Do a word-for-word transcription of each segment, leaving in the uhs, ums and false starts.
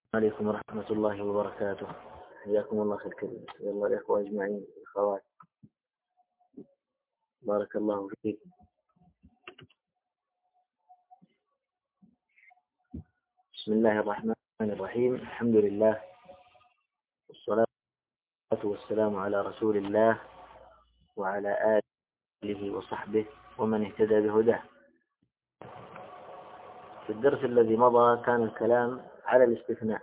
عليكم ورحمة الله وبركاته. حياكم الله خير كبير. يلا الإخوة أجمعين الأخوات، بارك الله فيكم. بسم الله الرحمن الرحيم. الحمد لله والصلاة والسلام على رسول الله وعلى آله وصحبه ومن اهتدى بهداه. في الدرس الذي مضى كان الكلام على الاستثناء،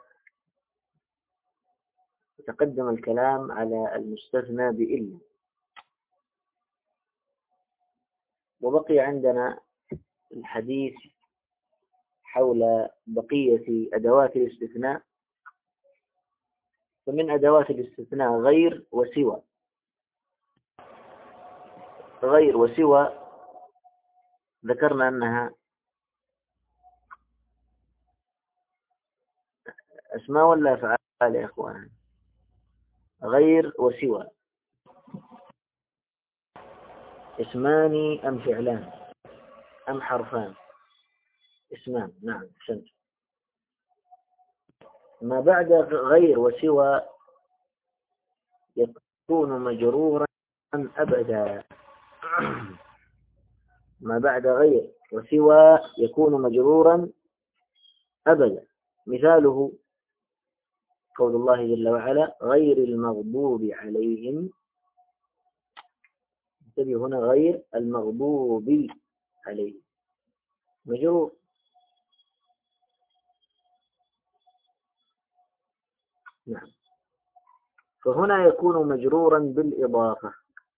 وتقدم الكلام على المستثنى بإلا، وبقي عندنا الحديث حول بقية أدوات الاستثناء. فمن أدوات الاستثناء غير وسوى. غير وسوى ذكرنا أنها أسماء ولا أفعال يا إخوان؟ غير وسوى اسمان أم فعلان أم حرفان؟ اسمان. نعم أحسنت. ما بعد غير وسوى يكون مجرورا أبدا. ما بعد غير وسوى يكون مجرورا أبدا. مثاله قول الله جل وعلا غير المغضوب عليهم. انتبه هنا، غير المغضوب عليهم مجرور. نعم. فهنا يكون مجرورا بالإضافة.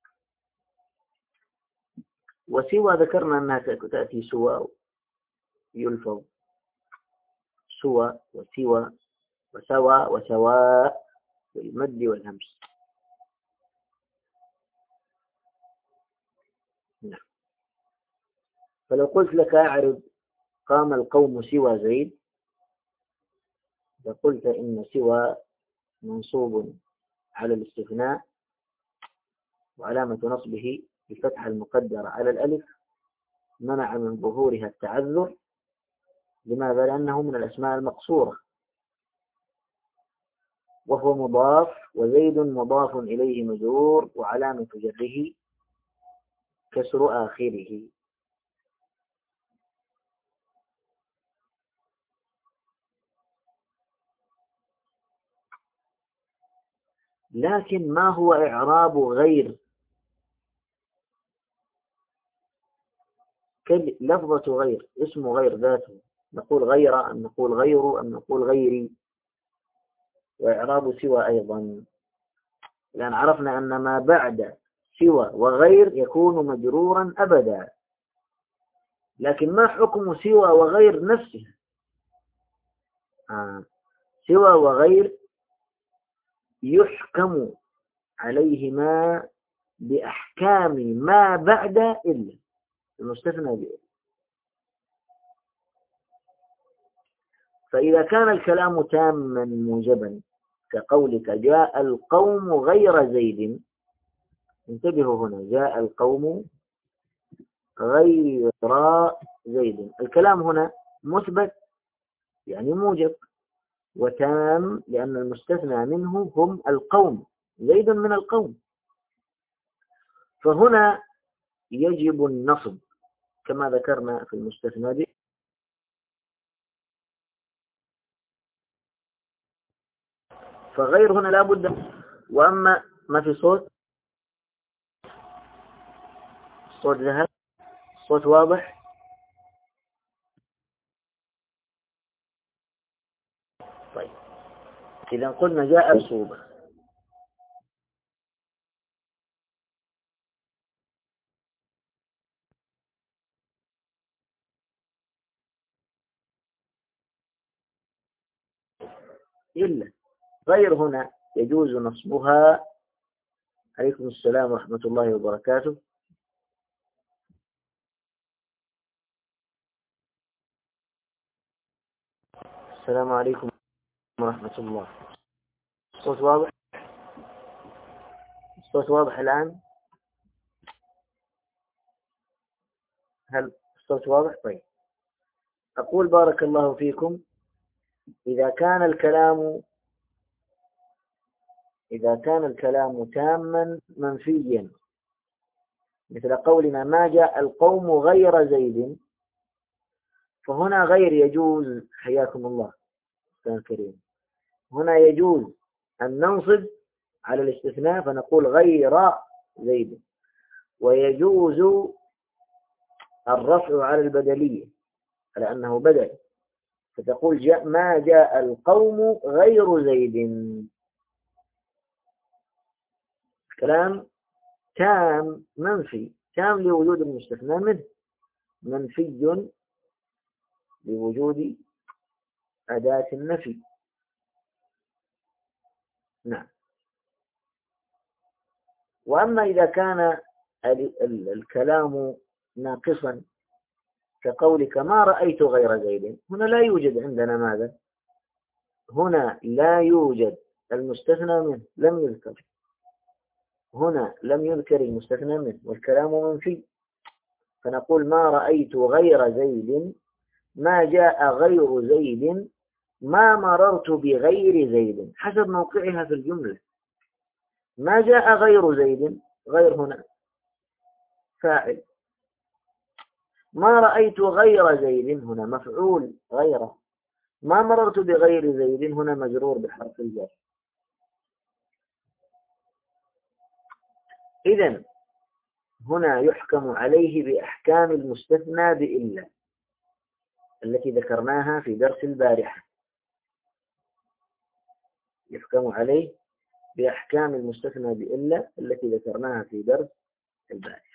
وسوى ذكرنا أنها تأتي سوى يلفظ سوى وسوى وسوى وسواء بالمد والهمس. نعم. فلو قلت لك أعرض قام القوم سوى زيد، فقلت إن سوى منصوب على الاستثناء وعلامة نصبه بفتح المقدرة على الألف، منع من ظهورها التعذر. لماذا؟ لأنه من الأسماء المقصورة، وهو مضاف، وزيد مضاف إليه مجرور، وعلامة جره كسر آخره. لكن ما هو إعراب غير؟ لفظة غير، اسم غير ذاته، نقول غير أم نقول غير أم نقول غيري؟ وإعراب سوى أيضا، لأن عرفنا أن ما بعد سوى وغير يكون مجرورا أبدا. لكن ما حكم سوى وغير نفسه؟ آه. سوى وغير يحكم عليهما بأحكام ما بعد إلا، المستثنى بإلا. فإذا كان الكلام تاما موجبا كقولك جاء القوم غير زيد، انتبهوا هنا، جاء القوم غير زيد، الكلام هنا مثبت يعني موجب، وتام لأن المستثنى منه هم القوم، زيد من القوم. فهنا يجب النصب كما ذكرنا في المستثنى به. فغير هنا لا بد. وأما ما في صوت، الصوت ذهب، الصوت واضح. طيب إذا قلنا جاء الصوبة، إلا غير هنا يجوز نصبها. عليكم السلام ورحمة الله وبركاته. السلام عليكم ورحمة الله. الصوت واضح؟ الصوت واضح الآن؟ هل الصوت واضح؟ طيب. أقول بارك الله فيكم إذا كان الكلام إذا كان الكلام تاما منفيا، مثل قولنا ما جاء القوم غير زيد، فهنا غير يجوز، حياكم الله كان كريم، هنا يجوز أن ننصب على الاستثناء فنقول غير زيد، ويجوز الرفع على البدلية على أنه بدل، فتقول جاء ما جاء القوم غير زيد. كلام تام منفي، تام لوجود المستثنى منه، منفي لوجود أداة النفي. نعم. وأما إذا كان الكلام ناقصا كقولك ما رأيت غير زيد، هنا لا يوجد عندنا ماذا؟ هنا لا يوجد المستثنى منه، لم يذكر هنا، لم يذكر المستثنى منه والكلام منفي، فنقول ما رأيت غير زيد، ما جاء غير زيد، ما مررت بغير زيد، حسب موقعها في الجملة. ما جاء غير زيد، غير هنا فاعل، ما رأيت غير زيد هنا مفعول غيره، ما مررت بغير زيد هنا مجرور بحرف الجر. إذن هنا يحكم عليه بأحكام المستثنى بإلا التي ذكرناها في درس البارحة، يحكم عليه بأحكام المستثنى بإلا التي ذكرناها في درس البارحة.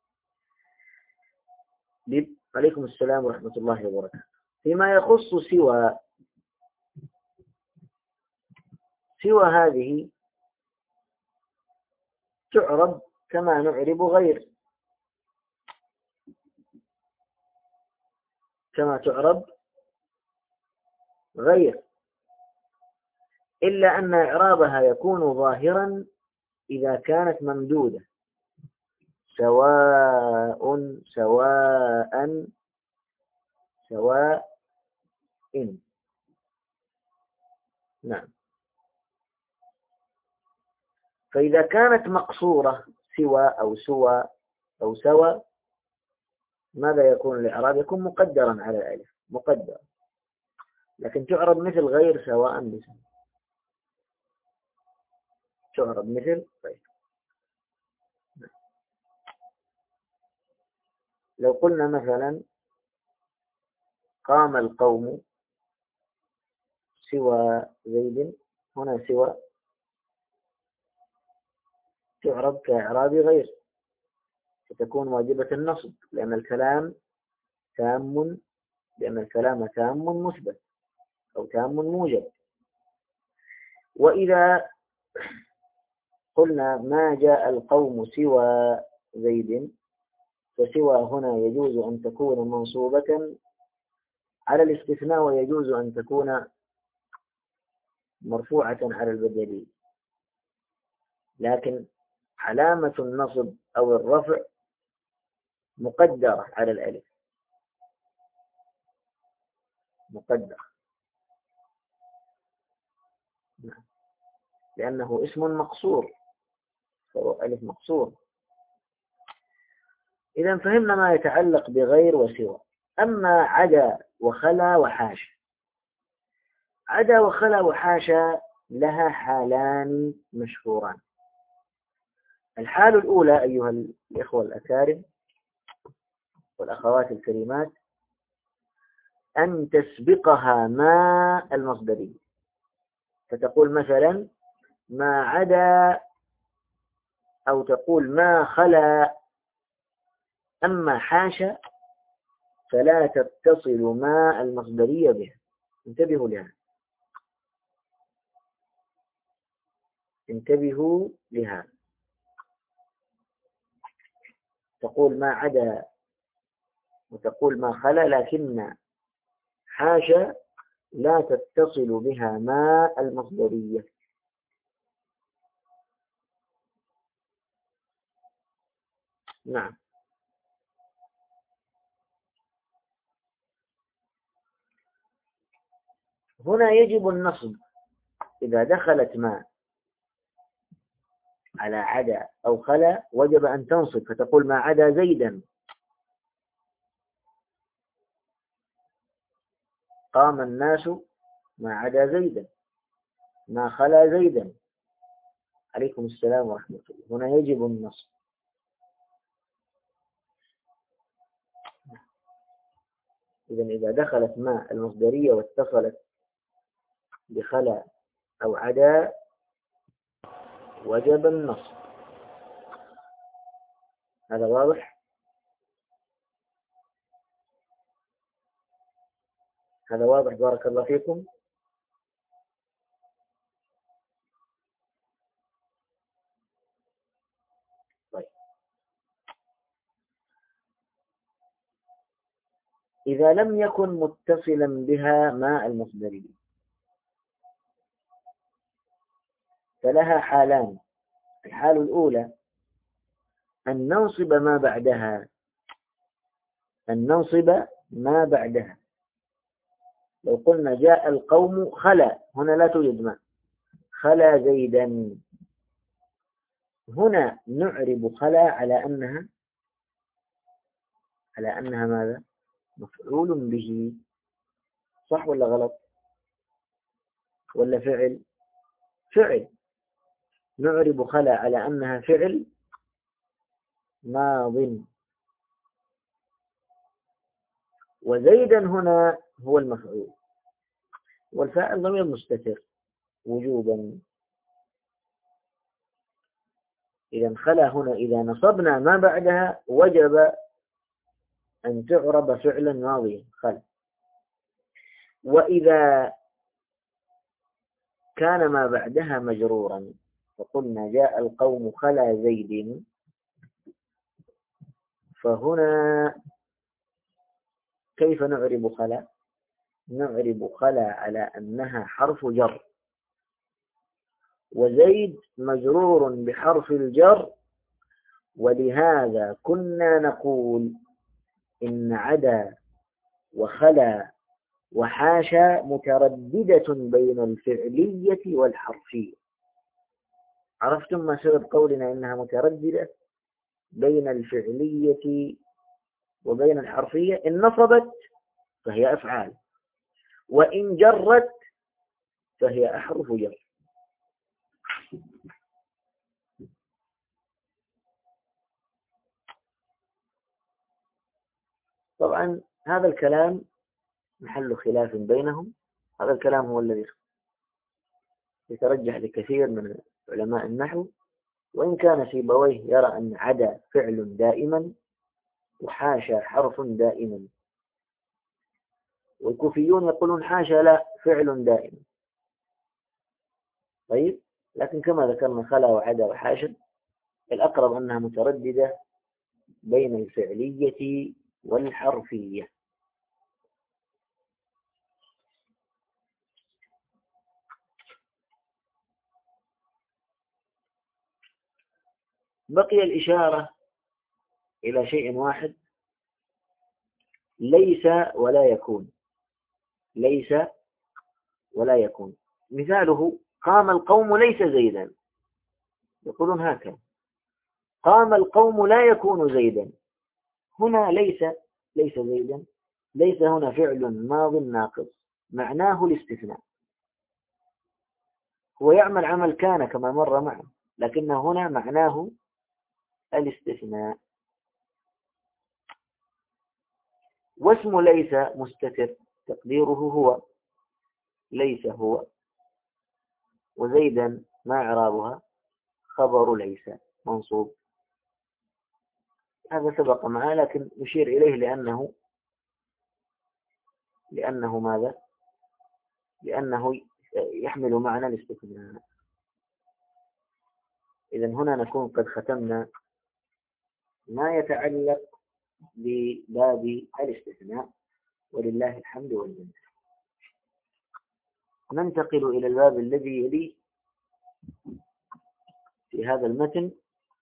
عليكم السلام ورحمة الله وبركاته. فيما يخص سوى، سوى هذه تعرب كما نعرب غير، كما تعرب غير، إلا أن إعرابها يكون ظاهرا إذا كانت ممدودة، سواء سواء سواء إن. نعم. فإذا كانت مقصورة سوى أو سوى أو سوى، ماذا يكون الإعراب؟ يكون مقدرا على الألف، مقدر، لكن تعرب مثل غير سواء بسم، تعرب مثل غير. لو قلنا مثلا قام القوم سوى زيد، هنا سوى تعرب كإعراب غير، فتكون واجبة النصب لأن الكلام تام، لأن الكلام تام مثبت أو تام موجب. وإذا قلنا ما جاء القوم سوى زيد، فسوى هنا يجوز أن تكون منصوبة على الاستثناء، ويجوز أن تكون مرفوعة على البدلي، لكن علامة النصب أو الرفع مقدرة على الألف، مقدر، لأنه اسم مقصور، فهو ألف مقصور. إذا فهمنا ما يتعلق بغير وسوى. أما عدا وخلا وحاشا، عدا وخلا وحاشا لها حالان مشهوران. الحال الأولى أيها الإخوة الأكارم والأخوات الكريمات، أن تسبقها ما المصدري، فتقول مثلا ما عدا، أو تقول ما خلا. أما حاشا فلا تتصل ما المصدرية بها، انتبهوا لها، انتبهوا لها. تقول ما عدا وتقول ما خلا، لكن حاشا لا تتصل بها ما المصدرية. نعم. هنا يجب النصب إذا دخلت ما على عدا أو خلا وجب أن تنصب، فتقول ما عدا زيدا. قام الناس ما عدا زيدا، ما خلا زيدا. عليكم السلام ورحمة الله. هنا يجب النصب. إذن إذا دخلت ما المصدرية واتصلت بخلا أو عدا وجب النصب. هذا واضح؟ هذا واضح بارك الله فيكم. طيب، إذا لم يكن متصلا بها ما المصدرية فلها حالان. الحال الأولى أن ننصب ما بعدها، أن ننصب ما بعدها. لو قلنا جاء القوم خلا، هنا لا توجد ما، خلا زيدا، هنا نعرب خلا على أنها على أنها ماذا؟ مفعول به. صح ولا غلط؟ ولا فعل؟ فعل. نعرب خلا على أنها فعل ماض. وزيدا هنا هو المفعول، والفاعل ضمير مستتر وجوبا. إذا خلا هنا إذا نصبنا ما بعدها وجب أن تعرب فعلا ماضيا خلا. وإذا كان ما بعدها مجرورا فقلنا جاء القوم خلا زيد، فهنا كيف نعرب خلا؟ نعرب خلا على أنها حرف جر، وزيد مجرور بحرف الجر، ولهذا كنا نقول إن عدا وخلا وحاشا مترددة بين الفعلية والحرفية. عرفتم ما سبب قولنا إنها مترددة بين الفعلية وبين الحرفية؟ إن نصبت فهي أفعال، وإن جرت فهي أحرف جر. طبعا هذا الكلام محل خلاف بينهم. هذا الكلام هو الذي يترجح لكثير من علماء النحو، وإن كان سيبويه يرى أن عدا فعل دائما وحاشا حرف دائما، والكوفيون يقولون حاشا لا فعل دائما. طيب، لكن كما ذكرنا خلا وعدا وحاشا الأقرب أنها مترددة بين الفعلية والحرفية. بقي الإشارة إلى شيء واحد، ليس ولا يكون. ليس ولا يكون. مثاله قام القوم ليس زيدا، يقولون هكذا قام القوم لا يكون زيدا. هنا ليس ليس زيدا، ليس هنا فعل ماض ناقص معناه الاستثناء، هو يعمل عمل كان كما مر معه، لكن هنا معناه الاستثناء. واسم ليس مستتر تقديره هو، ليس هو. وزيدا ما إعرابها؟ خبر ليس منصوب. هذا سبق معه لكن نشير إليه لأنه لأنه ماذا؟ لأنه يحمل معنى الاستثناء. إذن هنا نكون قد ختمنا ما يتعلق بباب الاستثناء، ولله الحمد والمنة. ننتقل إلى الباب الذي يليه في هذا المتن،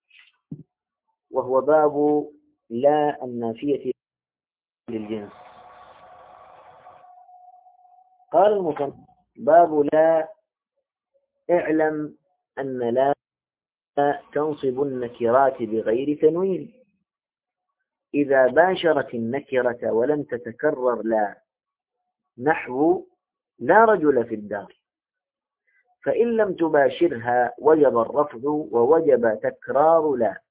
وهو باب لا النافية للجنس. قال المصنف باب لا. اعلم أن لا تنصب النكرات بغير تنوين إذا باشرت النكرة ولم تتكرر لا، نحو لا رجل في الدار، فإن لم تباشرها وجب الرفض ووجب تكرار لا،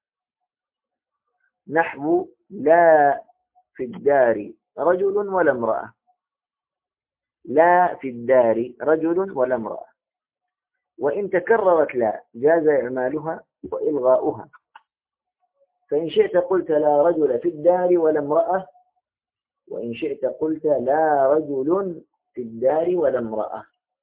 نحو لا في الدار رجل ولا امرأة، لا في الدار رجل ولا امرأة. وإن تكررت لا جاز إعمالها وإلغاؤها، فإن شئت قلت لا رجل في الدار ولا امرأة، وإن شئت قلت لا رجل في الدار ولا امرأة.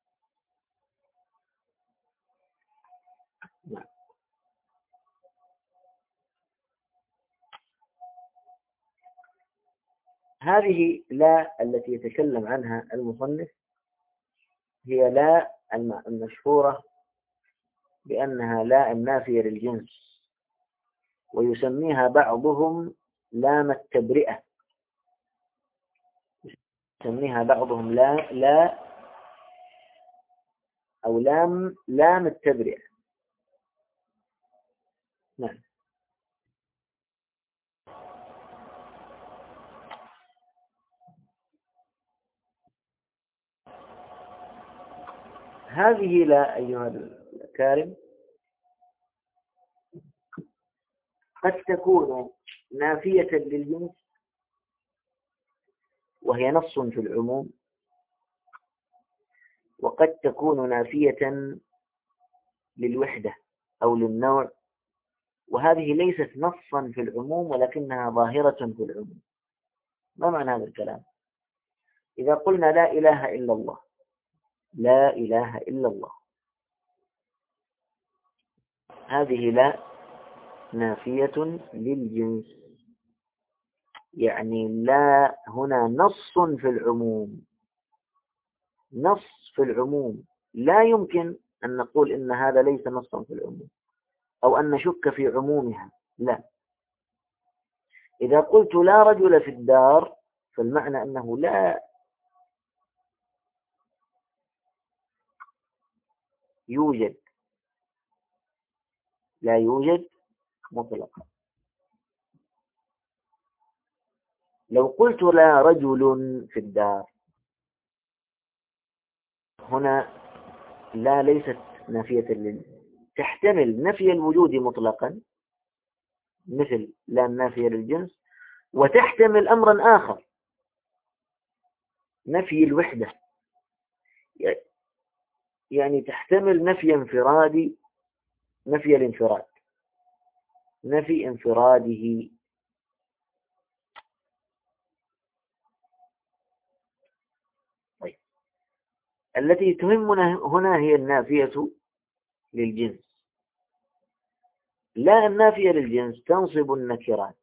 هذه لا التي يتكلم عنها المصنف هي لا المشهورة بأنها لا النافية للجنس، ويسميها بعضهم لام التبرئة، يسميها بعضهم لا لا أو لام لام التبرئة. نعم. هذه لا أيها الكارم قد تكون نافية للجنس وهي نص في العموم، وقد تكون نافية للوحدة أو للنوع، وهذه ليست نصا في العموم ولكنها ظاهرة في العموم. ما معنى هذا الكلام؟ إذا قلنا لا إله إلا الله، لا إله إلا الله، هذه لا نافية للجنس، يعني لا هنا نص في العموم، نص في العموم، لا يمكن أن نقول إن هذا ليس نصا في العموم أو أن نشك في عمومها، لا. إذا قلت لا رجل في الدار فالمعنى أنه لا يوجد، لا يوجد مطلقا. لو قلت لا رجل في الدار، هنا لا ليست نافية للجنس، تحتمل نفي الوجود مطلقا مثل لا النافية للجنس، وتحتمل أمرا آخر نفي الوحدة، يعني تحتمل نفي انفرادي، نفي الانفراد، نفي انفراده. طيب، التي تهمنا هنا هي النافية للجنس. لا النافية للجنس تنصب النكرات،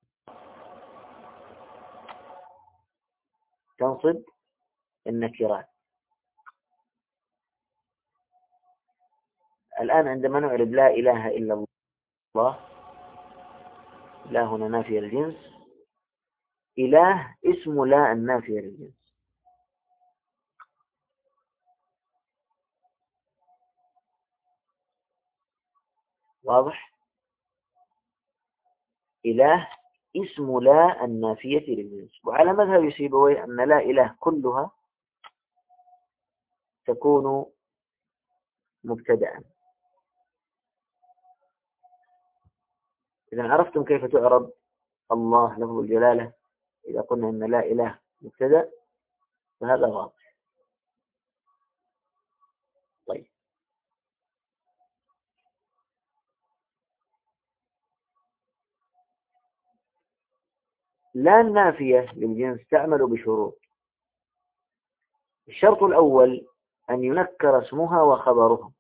تنصب النكرات. الآن عندما نعرب لا إله إلا الله، لا هنا نافية للجنس، إله اسم لا النافية للجنس، واضح؟ إله اسم لا النافية للجنس. وعلى مذهب سيبويه أن لا إله كلها تكون مبتدأ. إذا عرفتم كيف تعرب الله لفظ الجلالة إذا قلنا أن لا إله مبتدأ، فهذا واضح. طيب، لا النافية للجنس تعمل بشروط. الشرط الأول أن ينكر اسمها وخبرها.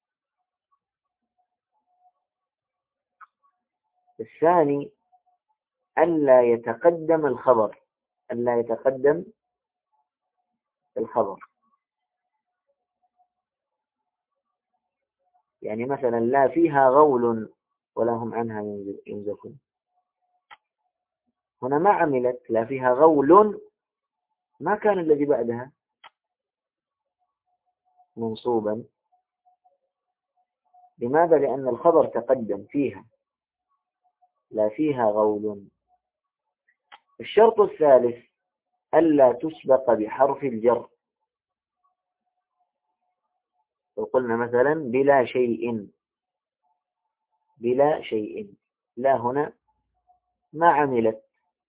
الثاني ألا يتقدم الخبر، ألا يتقدم الخبر. يعني مثلا لا فيها غول ولا هم عنها ينزفون، هنا ما عملت لا فيها غول، ما كان الذي بعدها منصوبا. لماذا؟ لأن الخبر تقدم فيها، لا فيها غول. الشرط الثالث ألا تسبق بحرف الجر. لو قلنا مثلا بلا شيء، بلا شيء، لا هنا ما عملت،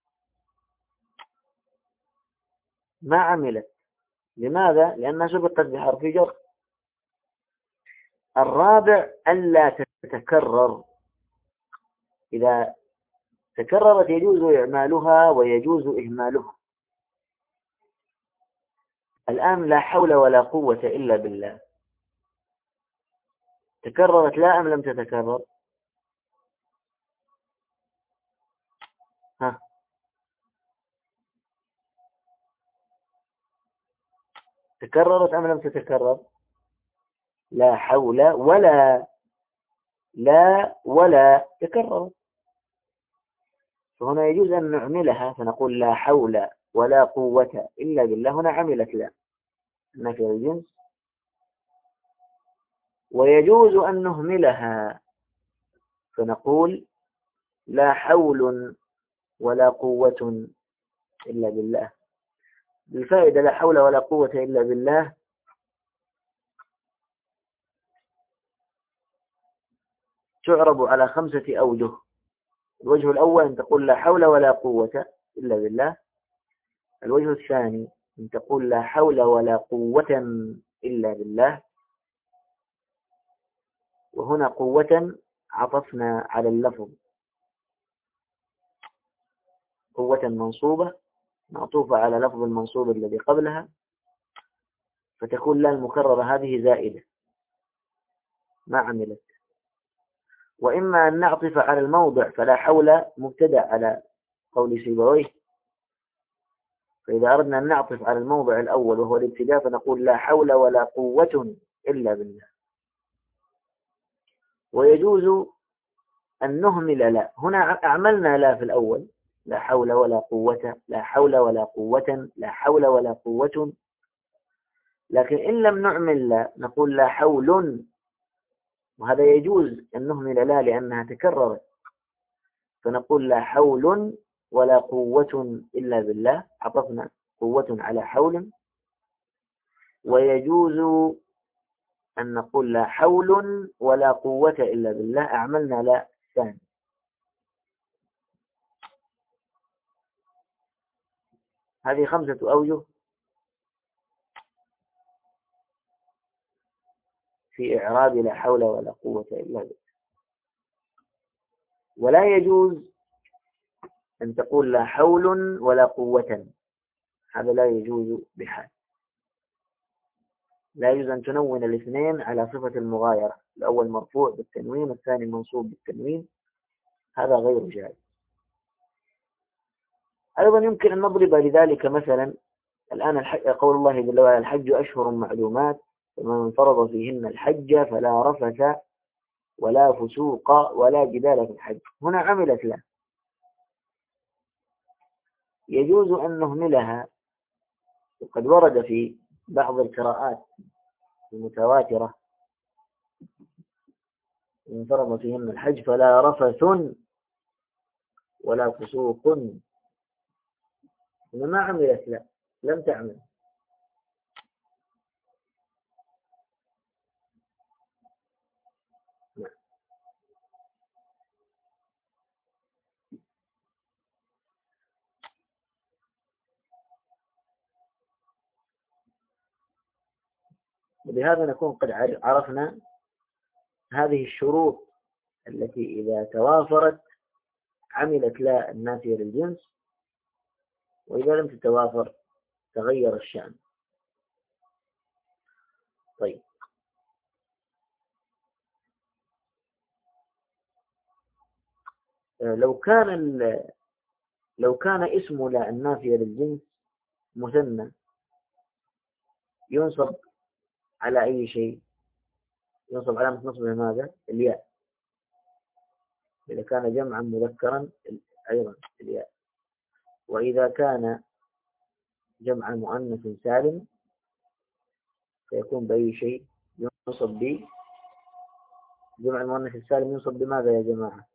ما عملت. لماذا؟ لأنها سبقت بحرف جر. الرابع ألا تتكرر. إذا تكررت يجوز إعمالها ويجوز إهمالها. الآن لا حول ولا قوة إلا بالله، تكررت لا أم لم تتكرر؟ ها، تكررت أم لم تتكرر؟ لا حول ولا، لا ولا تكررت. فهنا يجوز أن نعملها فنقول لا حول ولا قوة إلا بالله. هنا عملت لا، نفي الجنس. ويجوز أن نهملها فنقول لا حول ولا قوة إلا بالله. بالفائدة لا حول ولا قوة إلا بالله تعرب على خمسة أوجه. الوجه الأول أن تقول لا حول ولا قوة إلا بالله. الوجه الثاني أن تقول لا حول ولا قوة إلا بالله. وهنا قوة عطفنا على اللفظ، قوة منصوبة معطوفة على لفظ المنصوب الذي قبلها، فتكون لا المكررة هذه زائدة ما عملت. وإما أن نعطف على الموضع، فلا حول مبتدأ على قول سيبويه، فإذا أردنا أن نعطف على الموضع الأول وهو الابتداء فنقول لا حول ولا قوة إلا بالله. ويجوز أن نهمل لا. هنا أعملنا لا في الأول، لا حول ولا قوة، لا حول ولا قوة، لا حول ولا قوة. لكن إن لم نعمل لا نقول لا حول، وهذا يجوز أن نهمل لا لأنها تكررت، فنقول لا حول ولا قوة إلا بالله، عطفنا قوة على حول. ويجوز أن نقول لا حول ولا قوة إلا بالله، أعملنا لا ثاني. هذه خمسة أوجه في إعراب لا حول ولا قوة إلا بالله. ولا يجوز أن تقول لا حول ولا قوة، هذا لا يجوز بحال. لا يجوز أن تنون الاثنين على صفة المغايرة، الأول مرفوع بالتنوين والثاني منصوب بالتنوين، هذا غير جائز. أيضا يمكن أن نضرب لذلك مثلا. الآن قول الله جل وعلا الحج أشهر معلومات، فمن فرض فيهن الحج فلا رفث ولا فسوق ولا جدال في الحج. هنا عملت لا، يجوز أن نهملها. وقد ورد في بعض القراءات المتواترة من فرض فيهن الحج فلا رفث ولا فسوق. هنا ما عملت لا، لم تعمل. وبهذا نكون قد عرفنا هذه الشروط التي إذا توافرت عملت لا النافية للجنس، وإذا لم تتوافر تغير الشأن. طيب، لو كان لو كان اسم لا النافية للجنس مثنى ينصب على أي شيء؟ ينصب علامة نصبه ماذا؟ الياء. إذا كان جمعا مذكرا أيضا الياء. وإذا كان جمعا مؤنث سالم فيكون بأي شيء ينصب به. جمع المؤنث السالم ينصب بماذا يا جماعة؟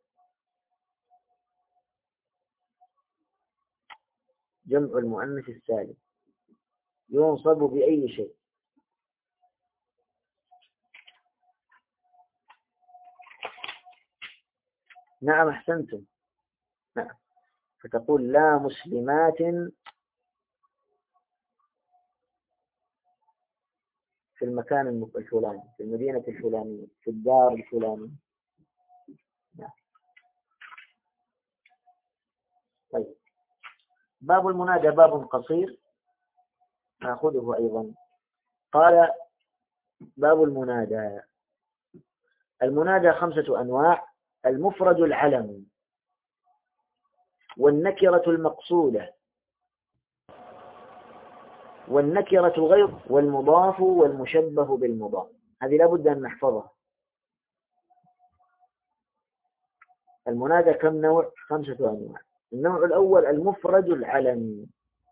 جمع المؤنث السالم ينصب بأي شيء؟ نعم أحسنتم. نعم، فتقول لا مسلمات في المكان الفلاني، في المدينة الفلانية، في الدار الفلانية. نعم. طيب، باب المنادى باب قصير نأخذه أيضا. قال باب المنادى. المنادى خمسة أنواع: المفرد العلم، والنكرة المقصودة، والنكرة الغير، والمضاف، والمشبه بالمضاف. هذه لابد أن نحفظها. المنادى كم نوع؟ خمسة أنواع. النوع الأول المفرد العلم.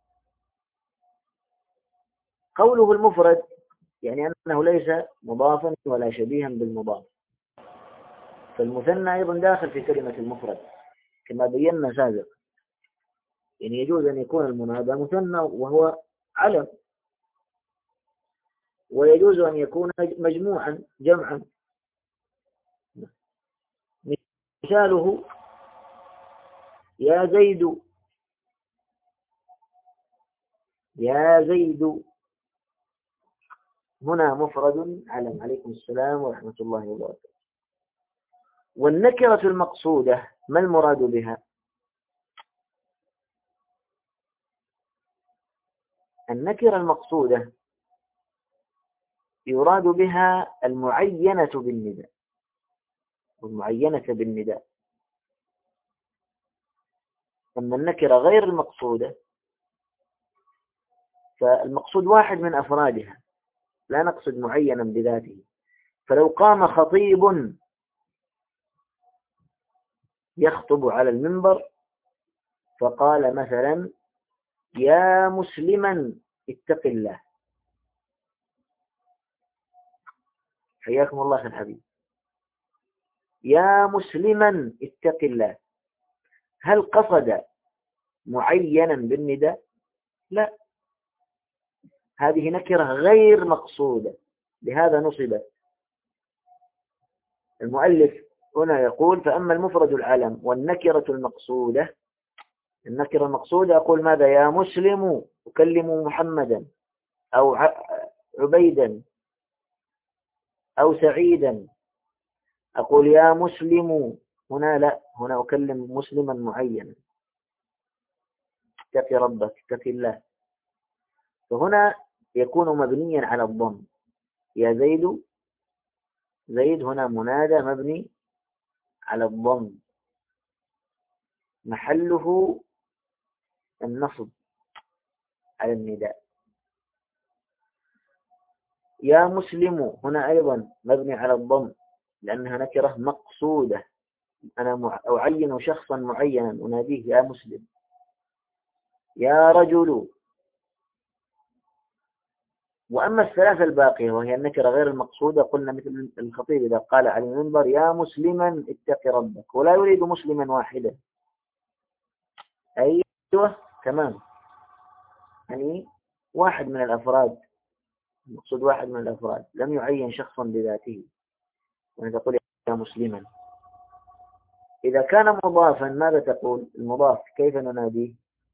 قوله المفرد يعني أنه ليس مضافا ولا شبيها بالمضاف، فالمثنى أيضا داخل في كلمة المفرد كما بينا سابقا. يعني يجوز أن يكون المنادى مثنى وهو علم، ويجوز أن يكون مجموعا جمعا. مثاله يا زيد، يا زيد هنا مفرد علم. عليكم السلام ورحمة الله وبركاته. والنكرة المقصودة ما المراد بها؟ النكرة المقصودة يراد بها المعينة بالنداء، والمعينة بالنداء. أما النكرة غير المقصودة فالمقصود واحد من أفرادها، لا نقصد معينا بذاته. فلو قام خطيب يخطب على المنبر فقال مثلا يا مسلما اتق الله، حياكم الله أخي الحبيب، يا مسلما اتق الله، هل قصد معينا بالنداء؟ لا، هذه نكرة غير مقصودة، لهذا نصبت. المؤلف هنا يقول فأما المفرد العلم والنكرة المقصودة. النكرة المقصودة أقول ماذا؟ يا مسلم أكلم محمدا، أو عبيدا، أو سعيدا. أقول يا مسلم هنا لا، هنا أكلم مسلما معينا، اتق ربك، اتق الله. فهنا يكون مبنيا على الضم. يا زيد، زيد هنا منادى مبني على الضم، محله النصب على النداء. يا مسلم هنا أيضا مبني على الضم لأنها نكرة مقصودة، أنا أعين شخصا معينا أناديه يا مسلم. يا رجل. وأما الثلاثة الباقية وهي النكرة غير المقصودة قلنا مثل الخطيب إذا قال على المنبر يا مسلما اتق ربك، ولا يريد مسلما واحدا. أيوة تمام، يعني واحد من الأفراد، المقصود واحد من الأفراد، لم يعين شخصا بذاته، ونقول يا مسلما. إذا كان مضافا ماذا تقول؟ المضاف كيف نناديه؟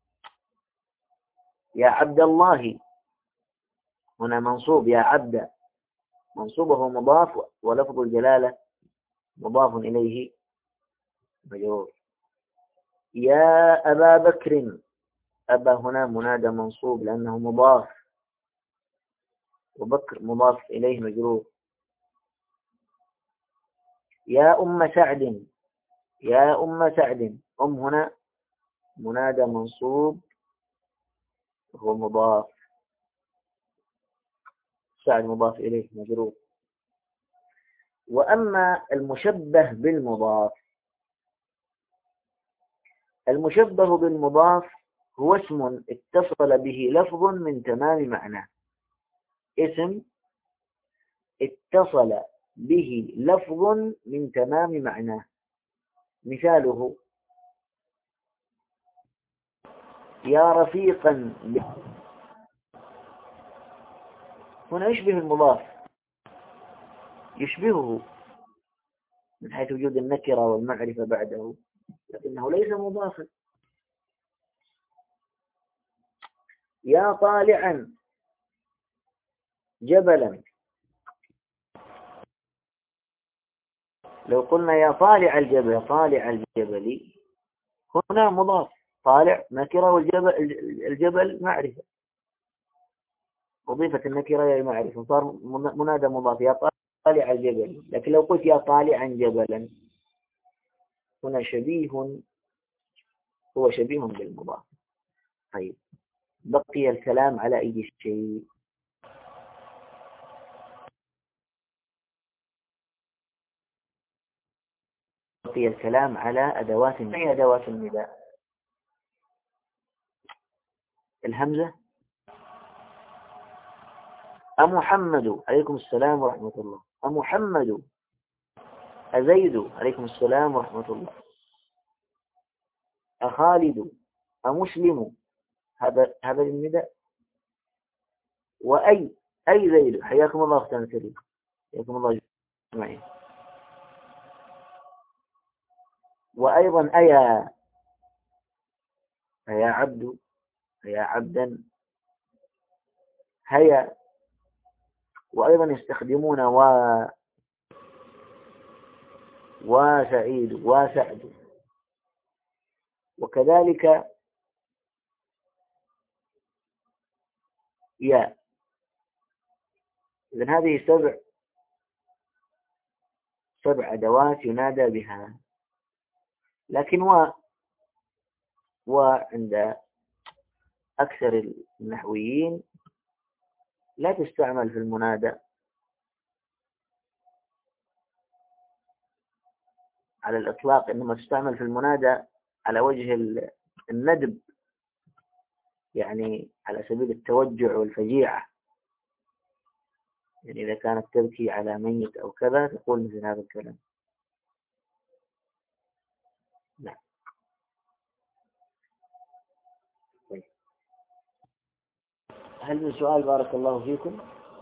يا عبد الله، هنا منصوب يا عبد، منصوبه مضاف ولفظ الجلالة مضاف إليه مجرور. يا أبا بكر، أبا هنا منادى منصوب لأنه مضاف، وبكر مضاف إليه مجرور. يا أم سعد، يا أم سعد، أم هنا منادى منصوب هو مضاف، سعد مضاف إليه مجرور. وأما المشبه بالمضاف، المشبه بالمضاف هو اسم اتصل به لفظ من تمام معناه، اسم اتصل به لفظ من تمام معناه. مثاله: يا رفيقا. هنا يشبه المضاف، يشبهه من حيث وجود النكرة والمعرفة بعده، لكنه ليس مضافا. يا طالعا جبلا، لو قلنا يا طالع الجبل، طالع الجبل، هنا مضاف، طالع نكرة والجبل الجبل معرفة، أضيفت النكرة إلى المعرفة، صار منادى مضاف، يا طالع الجبل. لكن لو قلت يا طالعا جبلا، هنا شبيه، هو شبيه بالمضاف. طيب، بقي الكلام على أي شيء؟ بقي الكلام على أدوات. ما هي أدوات النداء؟ الهمزة. أمحمد، عليكم السلام ورحمة الله. أمحمد. أزيد، عليكم السلام ورحمة الله. أخالد. أمسلم، هذا هذا النداء. وأي، أي زيد، حياكم الله أختنا الكريم، حياكم الله أجمعين. وأيضا أيا، أيا عبد، أيا عبدا، هيا. وأيضا يستخدمون و وسعيد وسعد، وكذلك يا. إذن هذه سبع سبع أدوات ينادى بها. لكن و وعند أكثر النحويين لا تستعمل في المنادى على الإطلاق، إنما تستعمل في المنادى على وجه الندب، يعني على سبيل التوجع والفجيعة. يعني إذا كانت تبكي على ميت أو كذا تقول مثل هذا الكلام. نعم. طيب، هل من سؤال؟ بارك الله فيكم.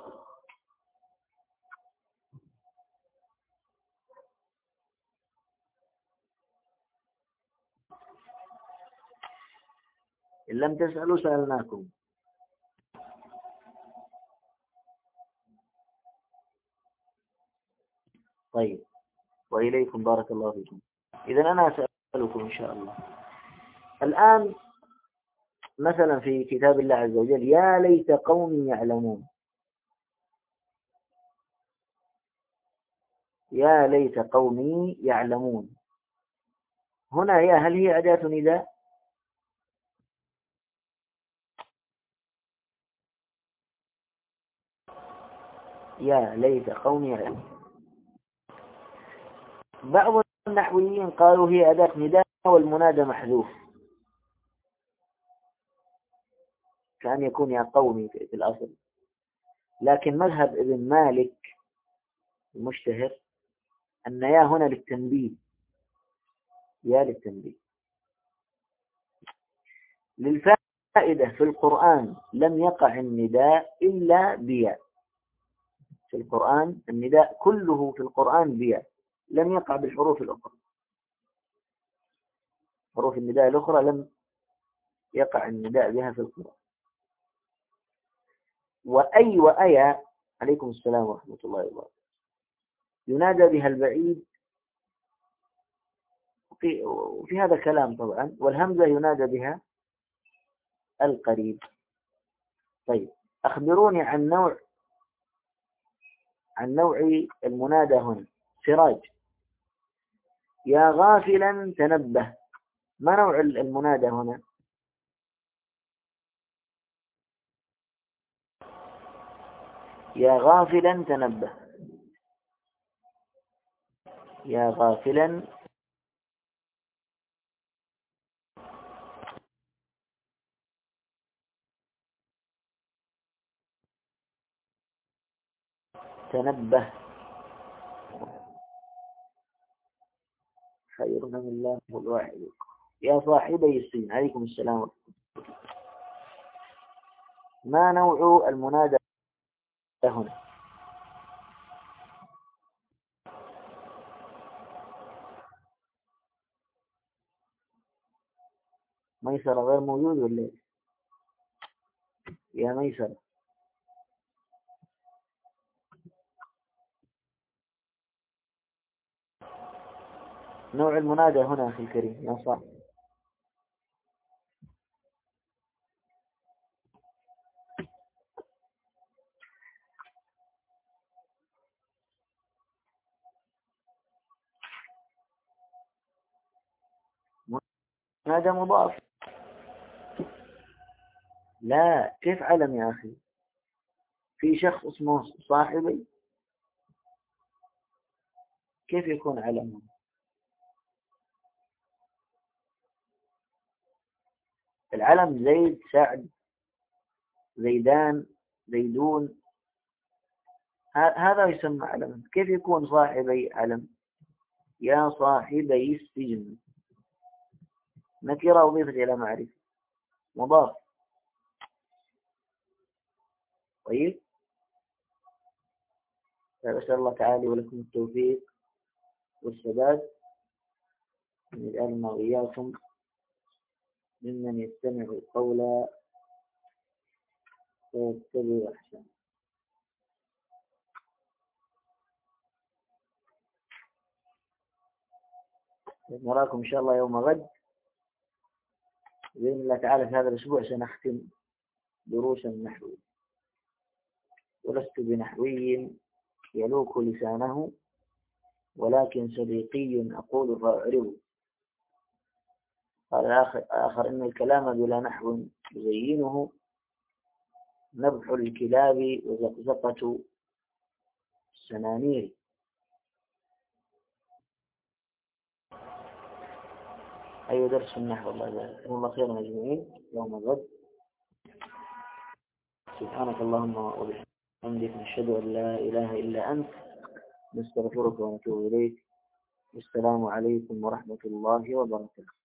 إن لم تسألوا سألناكم. طيب، وإليكم بارك الله فيكم. إذن أنا أسألكم إن شاء الله الآن، مثلا في كتاب الله عز وجل: يا ليت قومي يعلمون. يا ليت قومي يعلمون، هنا يا هل هي أداة نداء؟ يا ليت قومي يعلمون. بعض النحويين قالوا هي أداة نداء والمنادى محذوف، كأن يكون يا قومي في الأصل. لكن مذهب ابن مالك المشتهر أن يا هنا للتنبيه، يا للتنبيه. للفائدة، في القرآن لم يقع النداء إلا بيا. في القرآن النداء كله في القرآن بيا، لم يقع بالحروف الأخرى. حروف النداء الأخرى لم يقع النداء بها في القرآن. وأي وأيا، عليكم السلام ورحمة الله وبركاته، ينادى بها البعيد، وفي هذا كلام طبعا. والهمزة ينادى بها القريب. طيب، أخبروني عن نوع عن نوع المنادى هنا. سراج. يا غافلا تنبه، ما نوع المنادى هنا؟ يا غافلا تنبه، يا غافلا. تنبه خير من الله الواحد. يا صاحبي السجن، عليكم السلام. ما نوع المنادى هنا؟ ميسر غير موجود ولا إيه؟ يا ميسر، نوع المنادى هنا أخي الكريم يا صاحبي. منادى مضاف. لا، كيف علم يا أخي؟ في شخص اسمه صاحبي، كيف يكون علم؟ العلم زيد، سعد، زيدان، زيدون، هذا يسمى علم. كيف يكون صاحبي علم؟ يا صاحبي السجن نكرة أضيفت إلى معرفة مضاف. طيب، أسأل الله تعالى ولكم التوفيق والسداد، من يجعلنا وإياكم ممن يستمع القول ويتبع أحسن. نراكم إن شاء الله يوم غد بإذن الله تعالى. في هذا الأسبوع سنختم دروسا نحوية، ولست بنحوي يلوك لسانه، ولكن صديقي أقول فأعرضه. قال آخر, آخر إن الكلام بلا نحو يزينه نبح الكلاب وزقزقة السنانير. أي درس النحو. الله يجزاكم الله خيرا أجمعين يوم الغد. سبحانك اللهم وبحمدك، نشهد أن لا إله إلا أنت، نستغفرك ونتوب إليك. والسلام عليكم ورحمة الله وبركاته.